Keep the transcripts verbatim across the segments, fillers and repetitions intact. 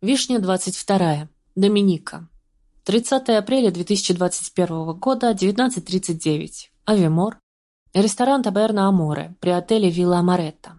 Вишня двадцать вторая. Доминика. тридцатое апреля две тысячи двадцать первого года, девятнадцать тридцать девять. Авимор. Ресторан Таберна Аморе при отеле Вилла Амаретта.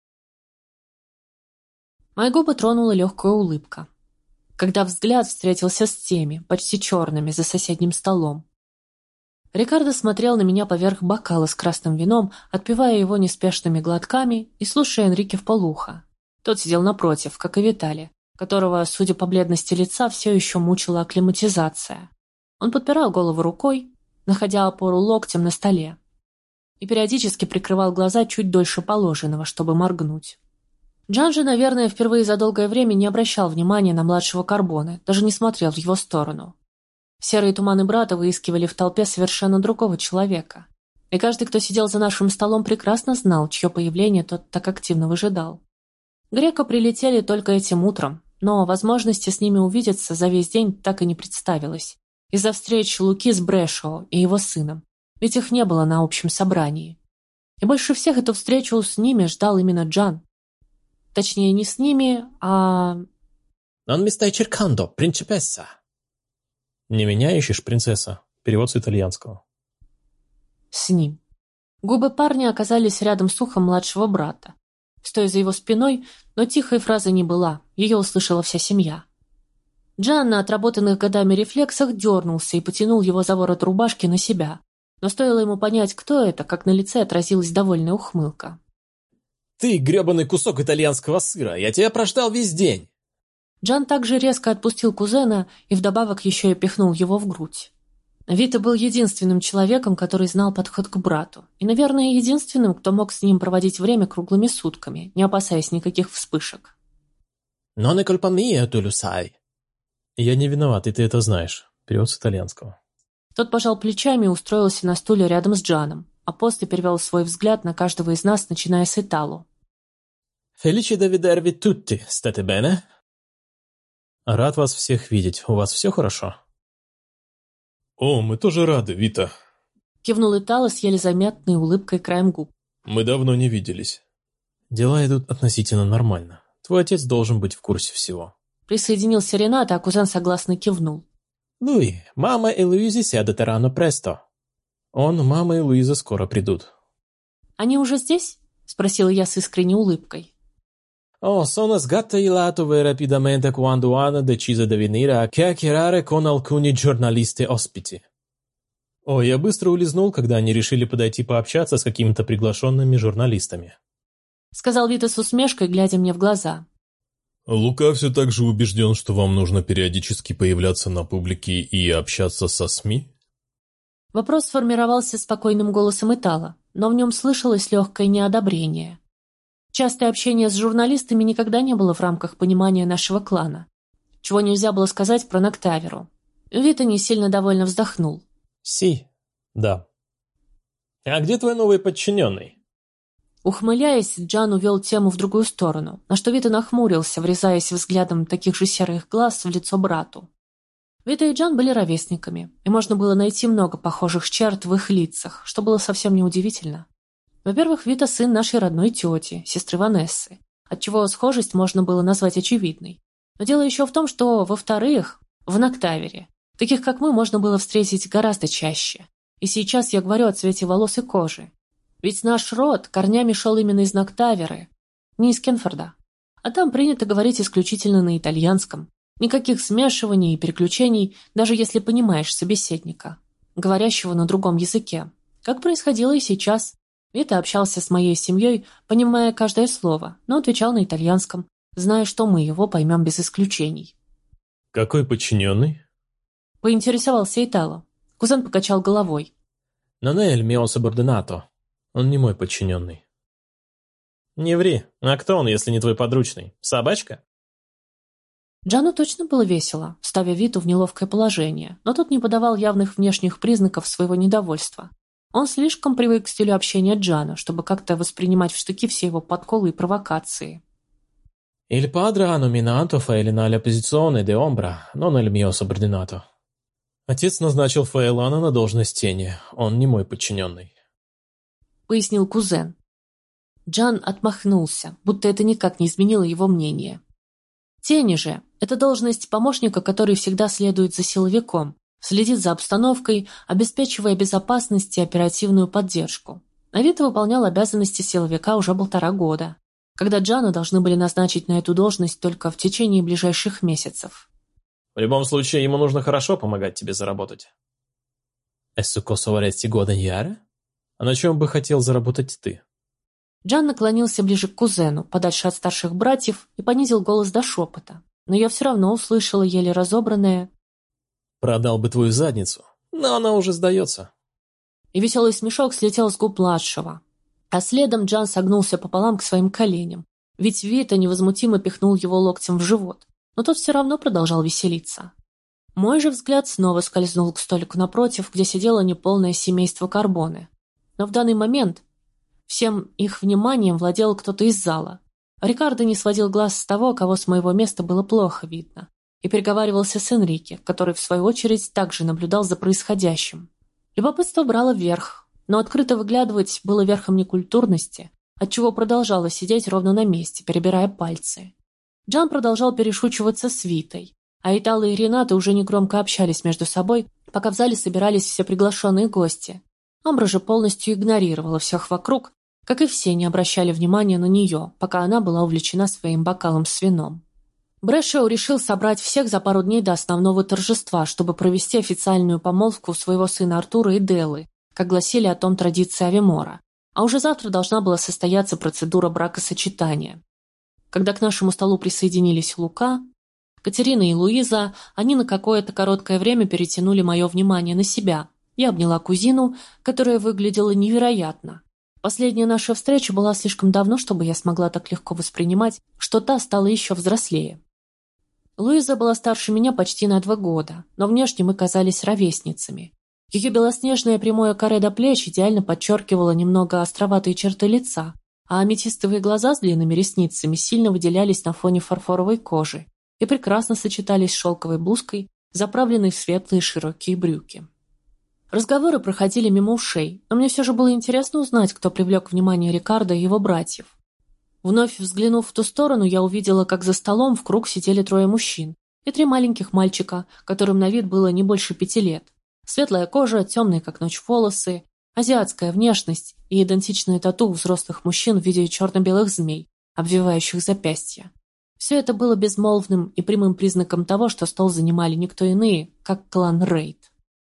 Мои губы тронула легкая улыбка, когда взгляд встретился с теми, почти черными, за соседним столом. Рикардо смотрел на меня поверх бокала с красным вином, отпивая его неспешными глотками и слушая Энрике вполуха. Тот сидел напротив, как и Виталий, которого, судя по бледности лица, все еще мучила акклиматизация. Он подпирал голову рукой, находя опору локтем на столе, и периодически прикрывал глаза чуть дольше положенного, чтобы моргнуть. Джан же, наверное, впервые за долгое время не обращал внимания на младшего Карбоне, даже не смотрел в его сторону. Серые туманы брата выискивали в толпе совершенно другого человека, и каждый, кто сидел за нашим столом, прекрасно знал, чье появление тот так активно выжидал. Греко прилетели только этим утром, но возможности с ними увидеться за весь день так и не представилось, из-за встречи Луки с Брэшоу и его сыном, ведь их не было на общем собрании. И больше всех эту встречу с ними ждал именно Джан. Точнее, не с ними, а... «Non mi stai cercando, principessa?» «Не меня ищешь, принцесса?» Перевод с итальянского. С ним. Губы парня оказались рядом с ухом младшего брата, стоя за его спиной, но тихой фразы не была, ее услышала вся семья. Джан на отработанных годами рефлексах дернулся и потянул его за ворот рубашки на себя, но стоило ему понять, кто это, как на лице отразилась довольная ухмылка. «Ты гребаный кусок итальянского сыра, я тебя прождал весь день!» Джан также резко отпустил кузена и вдобавок еще и пихнул его в грудь. Вита был единственным человеком, который знал подход к брату, и, наверное, единственным, кто мог с ним проводить время круглыми сутками, не опасаясь никаких вспышек. «Non è colpa mia, tu lo sai». «Я не виноват, и ты это знаешь». Перевод с итальянского. Тот пожал плечами и устроился на стуле рядом с Джаном, а после перевел свой взгляд на каждого из нас, начиная с Итало. «Felice di vedervi tutti, state bene?» «Рад вас всех видеть. У вас все хорошо?» «О, мы тоже рады, Вита». Кивнул Итало с еле заметной улыбкой краем губ. «Мы давно не виделись». «Дела идут относительно нормально. Твой отец должен быть в курсе всего». Присоединился Ренат, а кузен согласно кивнул. «Lui, мама и Луизи si adatteranno presto». «Он, мама и Луиза скоро придут». «Они уже здесь?» — спросила я с искренней улыбкой. «Oh, sono sgattaillato rapidamente quando hanno deciso di venire a chiacchierare con alcuni giornalisti ospiti». «О, я быстро улизнул, когда они решили подойти пообщаться с какими-то приглашенными журналистами», — сказал Вита с усмешкой, глядя мне в глаза. «Лука все так же убежден, что вам нужно периодически появляться на публике и общаться со СМИ?» Вопрос сформировался спокойным голосом Итало, но в нем слышалось легкое неодобрение. Частое общение с журналистами никогда не было в рамках понимания нашего клана, чего нельзя было сказать про Ноктаверу. Вита не сильно довольно вздохнул. «Си, да». «А где твой новый подчиненный?» Ухмыляясь, Джан увел тему в другую сторону, на что Вита нахмурился, врезаясь взглядом таких же серых глаз в лицо брату. Вита и Джан были ровесниками, и можно было найти много похожих черт в их лицах, что было совсем неудивительно. Во-первых, Вита сын нашей родной тети, сестры Ванессы, отчего схожесть можно было назвать очевидной. Но дело еще в том, что, во-вторых, в Ноктавере таких, как мы, можно было встретить гораздо чаще. И сейчас я говорю о цвете волос и кожи. Ведь наш род корнями шел именно из Ноктаверы, не из Кенфорда. А там принято говорить исключительно на итальянском. Никаких смешиваний и переключений, даже если понимаешь собеседника, говорящего на другом языке. Как происходило и сейчас. Вита общался с моей семьей, понимая каждое слово, но отвечал на итальянском, зная, что мы его поймем без исключений. «Какой подчиненный?» Поинтересовался Итало. Кузен покачал головой. «Non è il mio subordinato». «Он не мой подчиненный». «Не ври. А кто он, если не твой подручный? Собачка?» Джану точно было весело, ставя Виту в неловкое положение, но тот не подавал явных внешних признаков своего недовольства. Он слишком привык к стилю общения Джана, чтобы как-то воспринимать в штыки все его подколы и провокации. «Il padre ha nominato Фаэлина alla posizione di ombra, non il mio subordinato». «Отец назначил Фаэлана на должность тени, он не мой подчиненный», — пояснил кузен. Джан отмахнулся, будто это никак не изменило его мнение. Тени же – это должность помощника, который всегда следует за силовиком, следит за обстановкой, обеспечивая безопасность и оперативную поддержку. Авито выполнял обязанности силовика уже полтора года, когда Джану должны были назначить на эту должность только в течение ближайших месяцев. В любом случае, ему нужно хорошо помогать тебе заработать. «Эссу косоварести годен. А на чем бы хотел заработать ты?» Джан наклонился ближе к кузену, подальше от старших братьев, и понизил голос до шепота. Но я все равно услышала еле разобранное «Продал бы твою задницу, но она уже сдается». И веселый смешок слетел с губ младшего. А следом Джан согнулся пополам к своим коленям, ведь Вита невозмутимо пихнул его локтем в живот, но тот все равно продолжал веселиться. Мой же взгляд снова скользнул к столику напротив, где сидело неполное семейство Карбоне. Но в данный момент всем их вниманием владел кто-то из зала. Рикардо не сводил глаз с того, кого с моего места было плохо видно, и переговаривался с Энрике, который, в свою очередь, также наблюдал за происходящим. Любопытство брало вверх, но открыто выглядывать было верхом некультурности, отчего продолжала сидеть ровно на месте, перебирая пальцы. Джан продолжал перешучиваться с Витой, а Итало и Рената уже негромко общались между собой, пока в зале собирались все приглашенные гости. Амбра же полностью игнорировала всех вокруг, как и все не обращали внимания на нее, пока она была увлечена своим бокалом с вином. Брэшоу решил собрать всех за пару дней до основного торжества, чтобы провести официальную помолвку своего сына Артура и Деллы, как гласили о том традиции Авемора, а уже завтра должна была состояться процедура бракосочетания. Когда к нашему столу присоединились Лука, Катерина и Луиза, они на какое-то короткое время перетянули мое внимание на себя. Я обняла кузину, которая выглядела невероятно. Последняя наша встреча была слишком давно, чтобы я смогла так легко воспринимать, что та стала еще взрослее. Луиза была старше меня почти на два года, но внешне мы казались ровесницами. Ее белоснежное прямое каре до плеч идеально подчеркивало немного островатые черты лица, а аметистовые глаза с длинными ресницами сильно выделялись на фоне фарфоровой кожи и прекрасно сочетались с шелковой блузкой, заправленной в светлые широкие брюки. Разговоры проходили мимо ушей, но мне все же было интересно узнать, кто привлек внимание Рикардо и его братьев. Вновь взглянув в ту сторону, я увидела, как за столом в круг сидели трое мужчин и три маленьких мальчика, которым на вид было не больше пяти лет. Светлая кожа, темные как ночь волосы, азиатская внешность и идентичные тату у взрослых мужчин в виде черно-белых змей, обвивающих запястья. Все это было безмолвным и прямым признаком того, что стол занимали никто иные, как клан Рейд.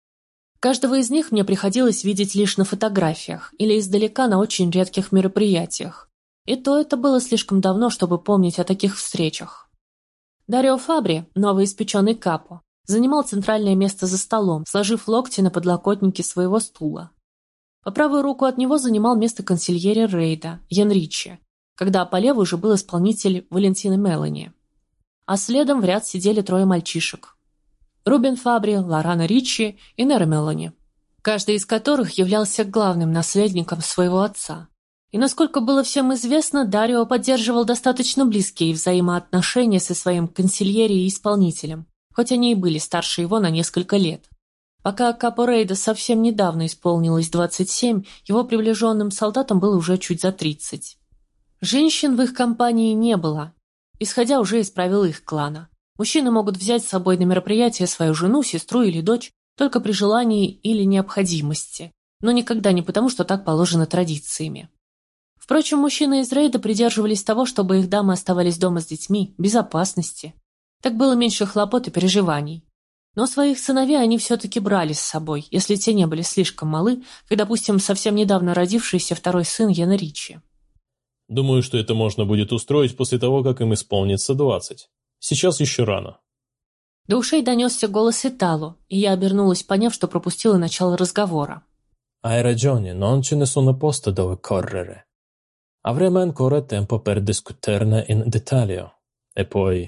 Каждого из них мне приходилось видеть лишь на фотографиях или издалека на очень редких мероприятиях. И то это было слишком давно, чтобы помнить о таких встречах. Дарио Фабри, новоиспеченный капо, занимал центральное место за столом, сложив локти на подлокотнике своего стула. По правую руку от него занимал место консильери Рейда, Ян Ричи, когда по левую уже был исполнитель Валентина Мелани. А следом в ряд сидели трое мальчишек. Рубен Фабри, Лорана Ричи и Нера Мелани, каждый из которых являлся главным наследником своего отца. И насколько было всем известно, Дарио поддерживал достаточно близкие взаимоотношения со своим консильери и исполнителем, хоть они и были старше его на несколько лет. Пока капо Рейда совсем недавно исполнилось двадцать семь, его приближенным солдатам было уже чуть за тридцать. Женщин в их компании не было, исходя уже из правил их клана. Мужчины могут взять с собой на мероприятие свою жену, сестру или дочь только при желании или необходимости, но никогда не потому, что так положено традициями. Впрочем, мужчины из Рейда придерживались того, чтобы их дамы оставались дома с детьми, в безопасности. Так было меньше хлопот и переживаний. Но своих сыновей они все-таки брали с собой, если те не были слишком малы, как, допустим, совсем недавно родившийся второй сын Яна Ричи. Думаю, что это можно будет устроить после того, как им исполнится двадцать. Сейчас еще рано. До ушей донесся голос Итало, и я обернулась, поняв, что пропустила начало разговора. «Hai ragione, non ce ne sono posti dove correre. Avremo ancora tempo per discuterne in dettaglio. E poi...»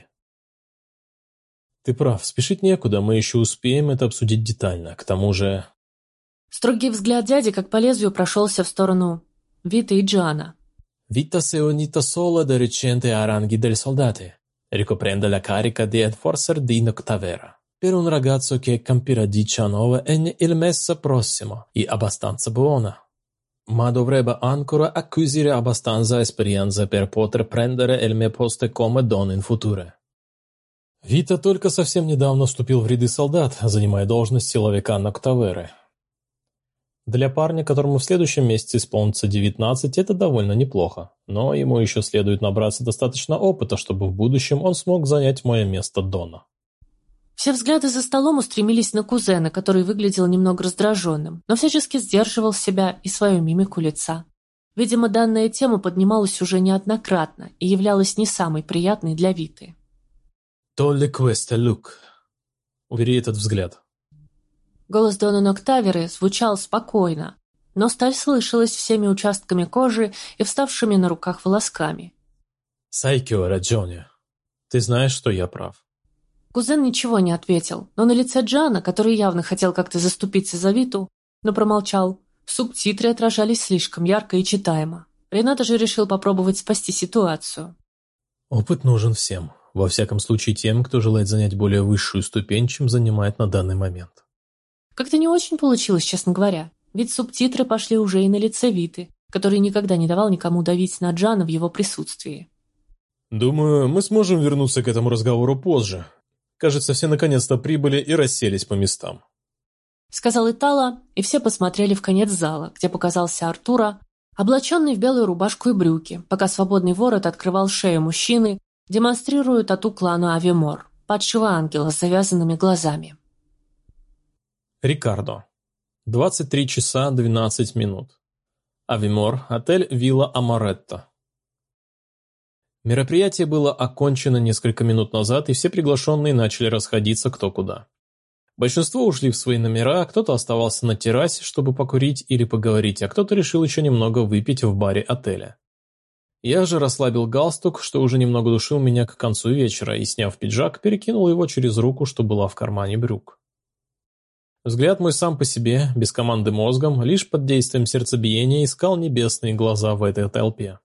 «Ты прав, спешить некуда, мы еще успеем это обсудить детально. К тому же...» Строгий взгляд дяди, как по лезвию, прошелся в сторону Виты и Джана. «Vita si è unita solo da recente ai ranghi dei soldati. Ricoprende la carica di enforcer di Noctavera. Per un ragazzo che compirà diciannove è il mese prossimo e abbastanza buona. Ma dovrebbe ancora acquisire abbastanza esperienza per poter prendere il mio posto come don in futuro. Вита только совсем недавно вступил в ряды солдат, занимая должность силовика Ноктаверы. Для парня, которому в следующем месяце исполнится девятнадцать, это довольно неплохо, но ему еще следует набраться достаточно опыта, чтобы в будущем он смог занять мое место Дона. Все взгляды за столом устремились на кузена, который выглядел немного раздраженным, но всячески сдерживал себя и свою мимику лица. Видимо, данная тема поднималась уже неоднократно и являлась не самой приятной для Виты. «Толли квесте лук», — увери этот взгляд. Голос Дона Ноктаверы звучал спокойно, но сталь слышалась всеми участками кожи и вставшими на руках волосками. «Сайкио Раджоне, ты знаешь, что я прав». Кузен ничего не ответил, но на лице Джана, который явно хотел как-то заступиться за Виту, но промолчал, субтитры отражались слишком ярко и читаемо. Рената же решил попробовать спасти ситуацию. «Опыт нужен всем, во всяком случае тем, кто желает занять более высшую ступень, чем занимает на данный момент». Как-то не очень получилось, честно говоря, ведь субтитры пошли уже и на лице Виты, который никогда не давал никому давить на Джана в его присутствии. «Думаю, мы сможем вернуться к этому разговору позже. Кажется, все наконец-то прибыли и расселись по местам», — сказал Итало, и все посмотрели в конец зала, где показался Артура, облаченный в белую рубашку и брюки, пока свободный ворот открывал шею мужчины, демонстрируя тату клана Авимор, падшего ангела с завязанными глазами. Рикардо. двадцать три часа двенадцать минут. Авимор, отель Вилла Амаретто. Мероприятие было окончено несколько минут назад, и все приглашенные начали расходиться кто куда. Большинство ушли в свои номера, кто-то оставался на террасе, чтобы покурить или поговорить, а кто-то решил еще немного выпить в баре отеля. Я же расслабил галстук, что уже немного душил меня к концу вечера, и, сняв пиджак, перекинул его через руку, что была в кармане брюк. Взгляд мой сам по себе, без команды мозгом, лишь под действием сердцебиения искал небесные глаза в этой толпе.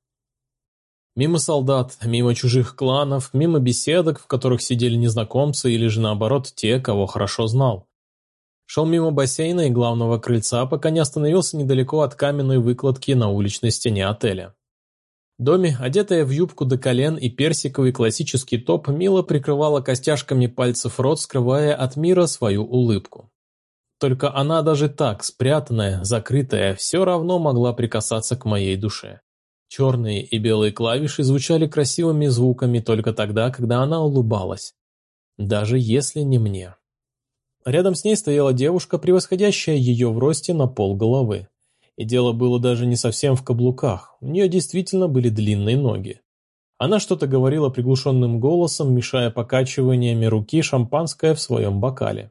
Мимо солдат, мимо чужих кланов, мимо беседок, в которых сидели незнакомцы или же наоборот те, кого хорошо знал. Шел мимо бассейна и главного крыльца, пока не остановился недалеко от каменной выкладки на уличной стене отеля. Доми, одетая в юбку до колен и персиковый классический топ, мило прикрывала костяшками пальцев рот, скрывая от мира свою улыбку. Только она даже так, спрятанная, закрытая, все равно могла прикасаться к моей душе. Черные и белые клавиши звучали красивыми звуками только тогда, когда она улыбалась. Даже если не мне. Рядом с ней стояла девушка, превосходящая ее в росте на полголовы. И дело было даже не совсем в каблуках, у нее действительно были длинные ноги. Она что-то говорила приглушенным голосом, мешая покачиваниями руки шампанское в своем бокале.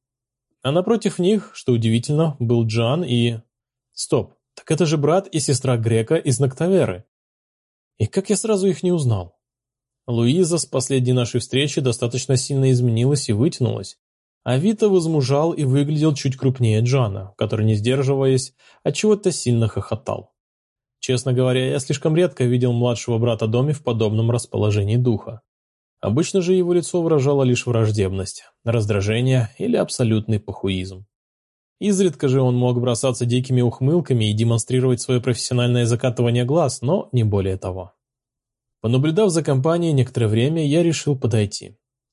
А напротив них, что удивительно, был Джан и... Стоп, так это же брат и сестра Грека из Ноктаверы. И как я сразу их не узнал? Луиза с последней нашей встречи достаточно сильно изменилась и вытянулась, а Вита возмужал и выглядел чуть крупнее Джана, который, не сдерживаясь, отчего-то сильно хохотал. Честно говоря, я слишком редко видел младшего брата Доми в подобном расположении духа. Обычно же его лицо выражало лишь враждебность, раздражение или абсолютный похуизм. Изредка же он мог бросаться дикими ухмылками и демонстрировать свое профессиональное закатывание глаз, но не более того. Понаблюдав за компанией некоторое время, я решил подойти.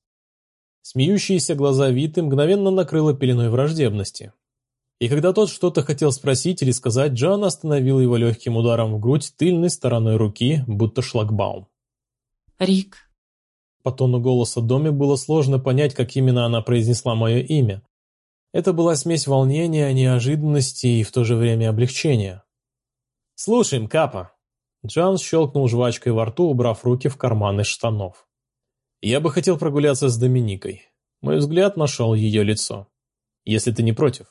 Смеющиеся глаза Виты мгновенно накрыло пеленой враждебности. И когда тот что-то хотел спросить или сказать, Джан остановил его легким ударом в грудь тыльной стороной руки, будто шлагбаум. «Рик». По тону голоса Доми было сложно понять, как именно она произнесла мое имя. Это была смесь волнения, неожиданности и в то же время облегчения. «Слушаем, Капа!» Джан щелкнул жвачкой во рту, убрав руки в карманы штанов. «Я бы хотел прогуляться с Доминикой». Мой взгляд нашел ее лицо. «Если ты не против».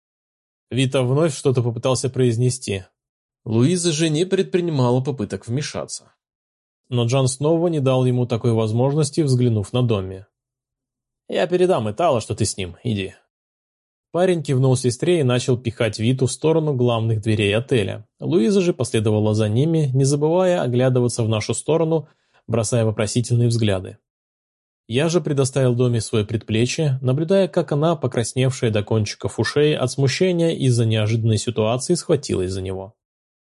Вита вновь что-то попытался произнести. Луиза же не предпринимала попыток вмешаться. Но Джан снова не дал ему такой возможности, взглянув на Доми. «Я передам Итало, что ты с ним, иди». Парень кивнул сестре и начал пихать Виту в сторону главных дверей отеля. Луиза же последовала за ними, не забывая оглядываться в нашу сторону, бросая вопросительные взгляды. Я же предоставил Доме свое предплечье, наблюдая, как она, покрасневшая до кончиков ушей от смущения из-за неожиданной ситуации, схватилась за него.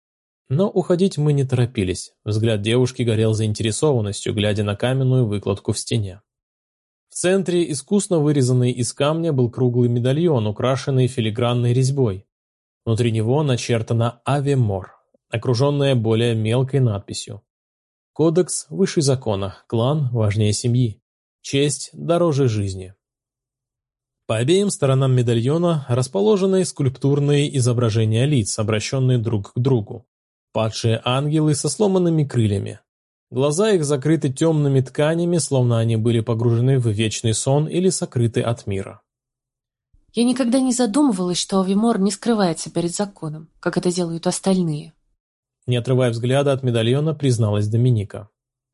Но уходить мы не торопились. Взгляд девушки горел заинтересованностью, глядя на каменную выкладку в стене. В центре, искусно вырезанный из камня, был круглый медальон, украшенный филигранной резьбой. Внутри него начертано «Аве Мор», окруженное более мелкой надписью. Кодекс выше закона, клан важнее семьи, честь дороже жизни. По обеим сторонам медальона расположены скульптурные изображения лиц, обращенные друг к другу. Падшие ангелы со сломанными крыльями. Глаза их закрыты темными тканями, словно они были погружены в вечный сон или сокрыты от мира. Я никогда не задумывалась, что Авимор не скрывается перед законом, как это делают остальные. Не отрывая взгляда от медальона, призналась Доминика.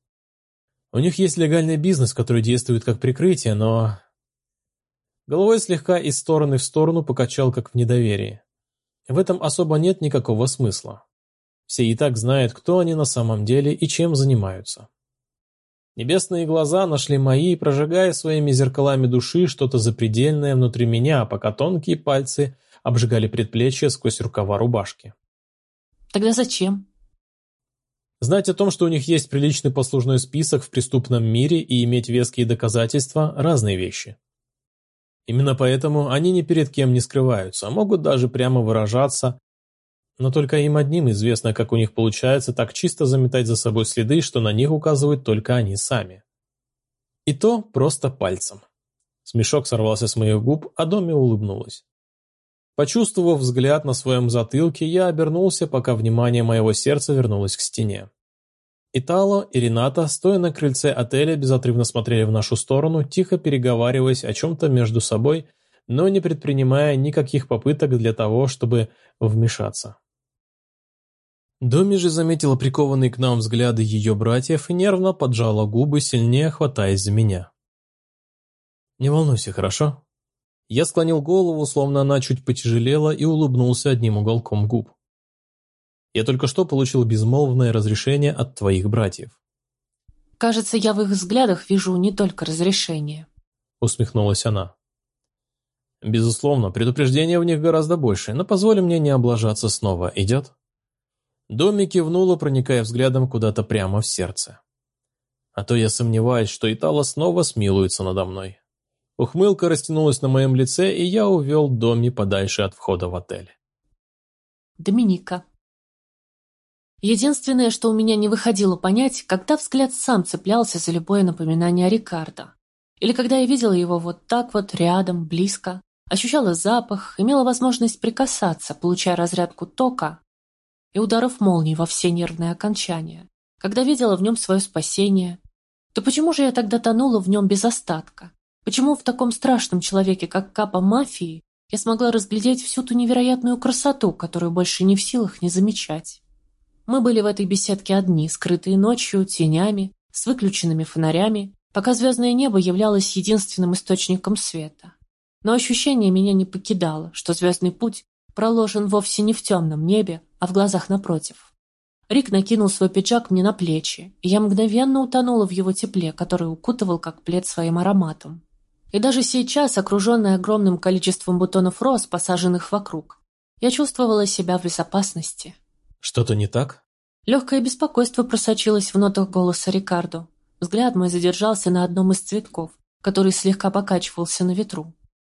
У них есть легальный бизнес, который действует как прикрытие, но... Головой слегка из стороны в сторону покачал, как в недоверии. В этом особо нет никакого смысла. Все и так знают, кто они на самом деле и чем занимаются. Небесные глаза нашли мои, прожигая своими зеркалами души что-то запредельное внутри меня, пока тонкие пальцы обжигали предплечье сквозь рукава рубашки. Тогда зачем? Знать о том, что у них есть приличный послужной список в преступном мире, и иметь веские доказательства – разные вещи. Именно поэтому они ни перед кем не скрываются, а могут даже прямо выражаться, но только им одним известно, как у них получается так чисто заметать за собой следы, что на них указывают только они сами. И то просто пальцем. Смешок сорвался с моих губ, а Доми улыбнулась. Почувствовав взгляд на своем затылке, я обернулся, пока внимание моего сердца вернулось к стене. Итало и Рената, стоя на крыльце отеля, безотрывно смотрели в нашу сторону, тихо переговариваясь о чем-то между собой, но не предпринимая никаких попыток для того, чтобы вмешаться. Доми же заметила прикованные к нам взгляды ее братьев и нервно поджала губы, сильнее хватаясь за меня. «Не волнуйся, хорошо?» Я склонил голову, словно она чуть потяжелела, и улыбнулся одним уголком губ. «Я только что получил безмолвное разрешение от твоих братьев». «Кажется, я в их взглядах вижу не только разрешение», — усмехнулась она. «Безусловно, предупреждения в них гораздо больше, но позволь мне не облажаться снова, идет?» Доми кивнула, проникая взглядом куда-то прямо в сердце. А то я сомневаюсь, что Итало снова смилуется надо мной. Ухмылка растянулась на моем лице, и я увел Доми подальше от входа в отель. Доминика. Единственное, что у меня не выходило понять, когда взгляд сам цеплялся за любое напоминание о Рикардо. Или когда я видела его вот так вот, рядом, близко, ощущала запах, имела возможность прикасаться, получая разрядку тока и ударов молний во все нервные окончания, когда видела в нем свое спасение, то почему же я тогда тонула в нем без остатка? Почему в таком страшном человеке, как Капа Мафии, я смогла разглядеть всю ту невероятную красоту, которую больше не в силах не замечать? Мы были в этой беседке одни, скрытые ночью, тенями, с выключенными фонарями, пока звездное небо являлось единственным источником света. Но ощущение меня не покидало, что звездный путь проложен вовсе не в темном небе, а в глазах напротив. Рик накинул свой пиджак мне на плечи, и я мгновенно утонула в его тепле, который укутывал как плед своим ароматом. И даже сейчас, окруженная огромным количеством бутонов роз, посаженных вокруг, я чувствовала себя в безопасности. «Что-то не так?» Легкое беспокойство просочилось в нотах голоса Рикардо. Взгляд мой задержался на одном из цветков, который слегка покачивался на ветру.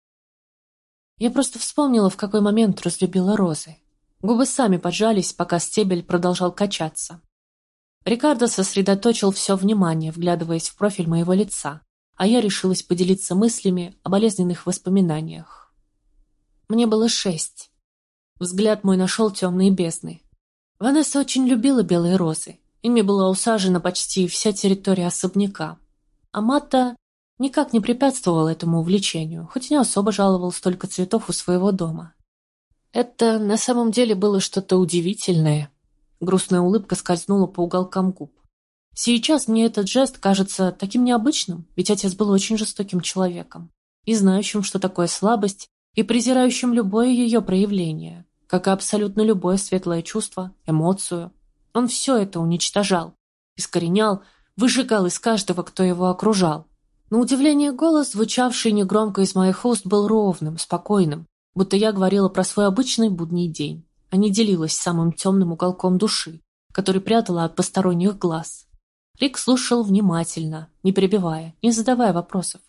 Я просто вспомнила, в какой момент разлюбила розы. Губы сами поджались, пока стебель продолжал качаться. Рикардо сосредоточил все внимание, вглядываясь в профиль моего лица, а я решилась поделиться мыслями о болезненных воспоминаниях. Мне было шесть. Взгляд мой нашел темные бездны. Ванесса очень любила белые розы. Ими была усажена почти вся территория особняка. А Матта никак не препятствовал этому увлечению, хоть и не особо жаловал столько цветов у своего дома. Это на самом деле было что-то удивительное. Грустная улыбка скользнула по уголкам губ. Сейчас мне этот жест кажется таким необычным, ведь отец был очень жестоким человеком, и знающим, что такое слабость, и презирающим любое ее проявление, как и абсолютно любое светлое чувство, эмоцию. Он все это уничтожал, искоренял, выжигал из каждого, кто его окружал. На удивление голос, звучавший негромко из моих уст, был ровным, спокойным, будто я говорила про свой обычный будний день, а не делилась самым темным уголком души, который прятала от посторонних глаз. Рик слушал внимательно, не перебивая, не задавая вопросов.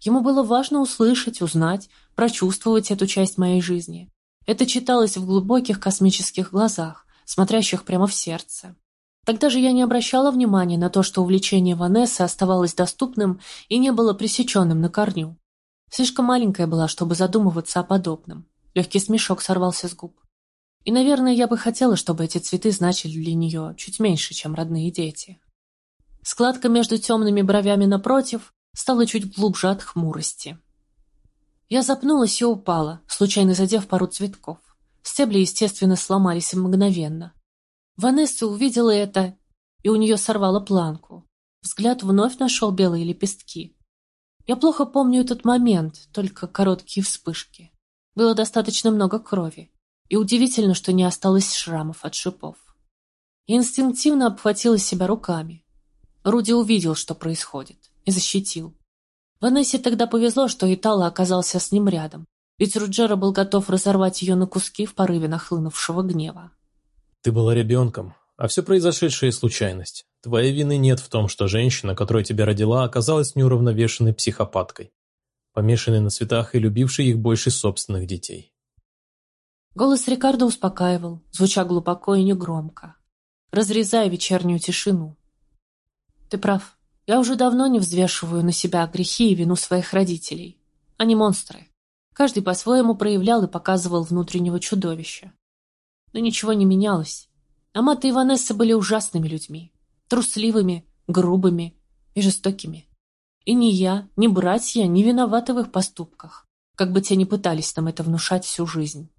Ему было важно услышать, узнать, прочувствовать эту часть моей жизни. Это читалось в глубоких космических глазах, смотрящих прямо в сердце. Тогда же я не обращала внимания на то, что увлечение Ванессы оставалось доступным и не было пресеченным на корню. Слишком маленькая была, чтобы задумываться о подобном. Легкий смешок сорвался с губ. И, наверное, я бы хотела, чтобы эти цветы значили для нее чуть меньше, чем родные дети. Складка между темными бровями напротив стала чуть глубже от хмурости. Я запнулась и упала, случайно задев пару цветков. Стебли, естественно, сломались мгновенно. Ванесса увидела это, и у нее сорвало планку. Взгляд вновь нашел белые лепестки. Я плохо помню этот момент, только короткие вспышки. Было достаточно много крови, и удивительно, что не осталось шрамов от шипов. Я инстинктивно обхватила себя руками. Руди увидел, что происходит, и защитил. Ванессе тогда повезло, что Итало оказался с ним рядом, ведь Руджеро был готов разорвать ее на куски в порыве нахлынувшего гнева. Ты была ребенком, а все произошедшее – случайность. Твоей вины нет в том, что женщина, которая тебя родила, оказалась неуравновешенной психопаткой, помешанной на цветах и любившей их больше собственных детей. Голос Рикардо успокаивал, звуча глубоко и негромко, разрезая вечернюю тишину. Ты прав. Я уже давно не взвешиваю на себя грехи и вину своих родителей. Они монстры. Каждый по-своему проявлял и показывал внутреннего чудовища. Но ничего не менялось. Амата и Ванесса были ужасными людьми. Трусливыми, грубыми и жестокими. И ни я, ни братья не виноваты в их поступках, как бы те ни пытались нам это внушать всю жизнь.